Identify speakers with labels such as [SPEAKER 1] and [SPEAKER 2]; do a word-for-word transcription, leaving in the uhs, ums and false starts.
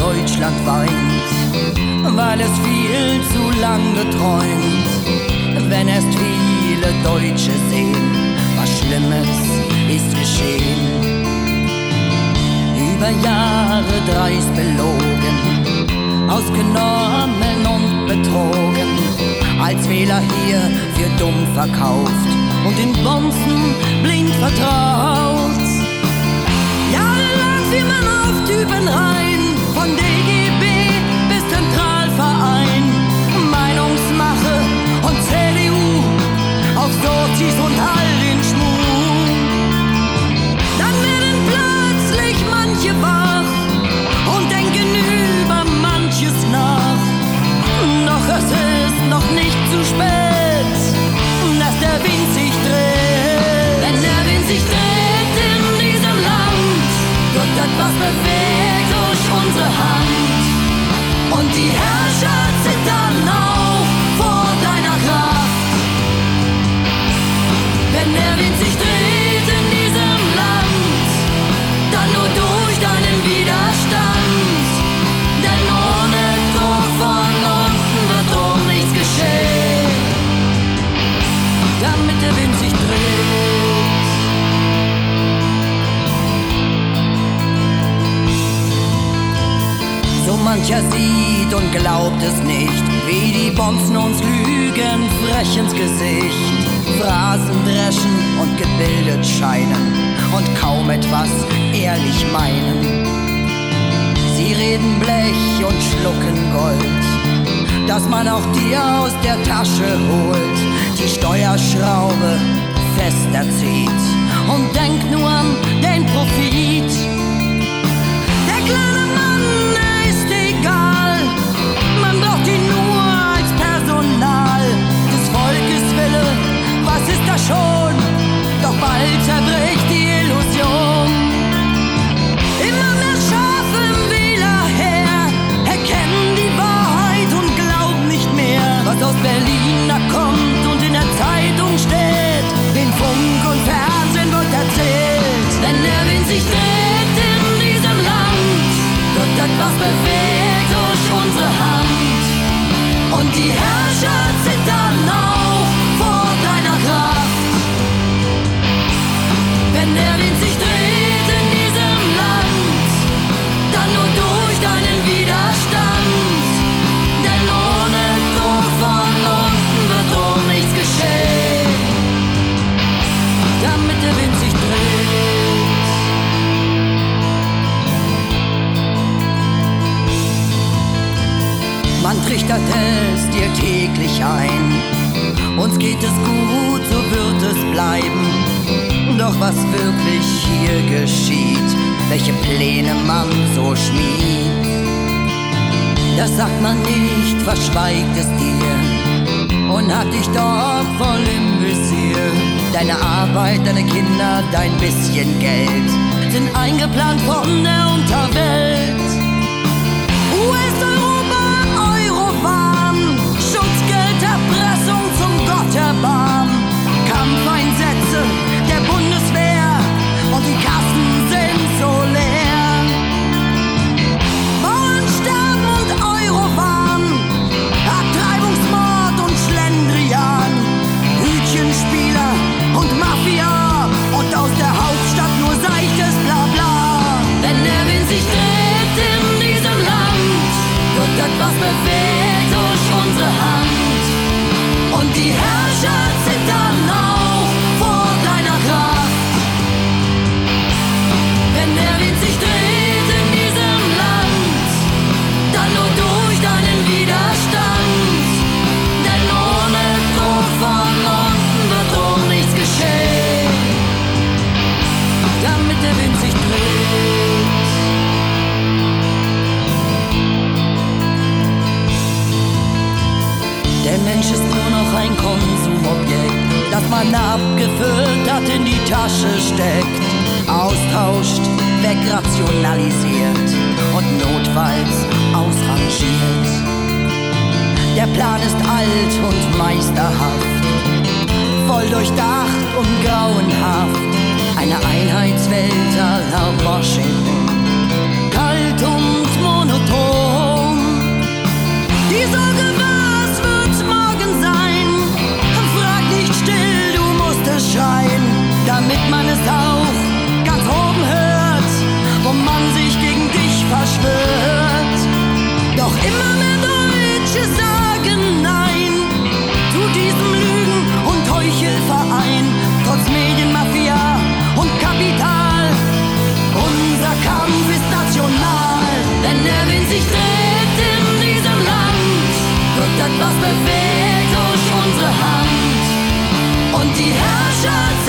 [SPEAKER 1] Deutschland weint, weil es viel zu lang geträumt. Wenn erst viele Deutsche sehen, was Schlimmes ist geschehen. Über Jahre dreist belogen, ausgenommen und betrogen, als Wähler hier für dumm verkauft und in Bonzen blind vertraut. Jahrelang fiel man auf Typen rein, von D G B bis Zentralverein, Meinungsmache und C D U, auf Sozis und all den Schmuh. Dann werden plötzlich manche wach und denken über manches nach. Doch es ist noch nicht zu spät, dass der Wind sich dreht. Wenn der Wind sich dreht in diesem Land, wird etwas bewegt durch unsere Hand. Und die Herrscher zittern auch vor deiner Kraft. Wenn der Wind sich dreht in diesem Land, dann nur durch deinen Widerstand. Denn ohne Druck von unten wird drum nichts geschehen, damit der Wind sich dreht. So mancher sieht und glaubt es nicht, wie die Bonzen uns lügen, frech ins Gesicht, Phrasen dreschen und gebildet scheinen und kaum etwas ehrlich meinen. Sie reden Blech und schlucken Gold, dass man auch dir aus der Tasche holt, die Steuerschraube fester zieht und denkt nur an den Profit. Der kleine Mann, der ist egal, man braucht ihn nur als Personal. Des Volkes Wille, was ist das schon? Doch bald zerbricht die Illusion. Immer mehr Schafe im Wählerheer erkennen die Wahrheit und glauben nicht mehr, was aus Berlin da kommt und in der Zeitung steht. In Funk und Fernsehen wird erzählt. Wenn der Wind sich dreht in diesem Land, wird etwas bewegt durch unsere Hand. Und die Herrscher zittern auch vor deiner Kraft. Wenn der Wind sich dreht in diesem Land, dann nur durch deinen Widerstand. Denn ohne Druck von unten wird drum nichts geschehen, damit der Wind sich dreht. Man trichtert es dir täglich ein, uns geht es gut, so wird es bleiben. Doch was wirklich hier geschieht, welche Pläne man so schmied, das sagt man nicht, verschweigt es dir und hat dich doch voll im Visier. Deine Arbeit, deine Kinder, dein bisschen Geld sind eingeplant von der Unterwelt. U S-Europa, Eurowahn, Schutzgeld, Erpressung, zum Gott erbarmen, Kampfeinsätze der Bundeswehr und die Kassen sind so leer. Bauern sterben und Eurowahn, Abtreibungsmord und Schlendrian, Hütchenspieler und Mafia und aus der Hauptstadt nur seichtes Blabla. Wenn der Wind sich dreht in diesem Land, wird etwas bewegt durch unsere Hand. Und die Herrscher zittern auch vor deiner Kraft. Wenn der Wind sich dreht in diesem Land, dann nur durch deinen Widerstand. Denn ohne Druck von unten wird drum nichts geschehen, damit der Wind sich dreht. Der Mensch ist nur noch ein Konsumobjekt, das man abgefüttert in die Tasche steckt, austauscht, wegrationalisiert und notfalls ausrangiert. Der Plan ist alt und meisterhaft, voll durchdacht und grauenhaft, eine Einheitswelt à la Washington, kalt und monoton. sich dreht in diesem Land, wird etwas bewegt durch unsere Hand. Und die Herrscher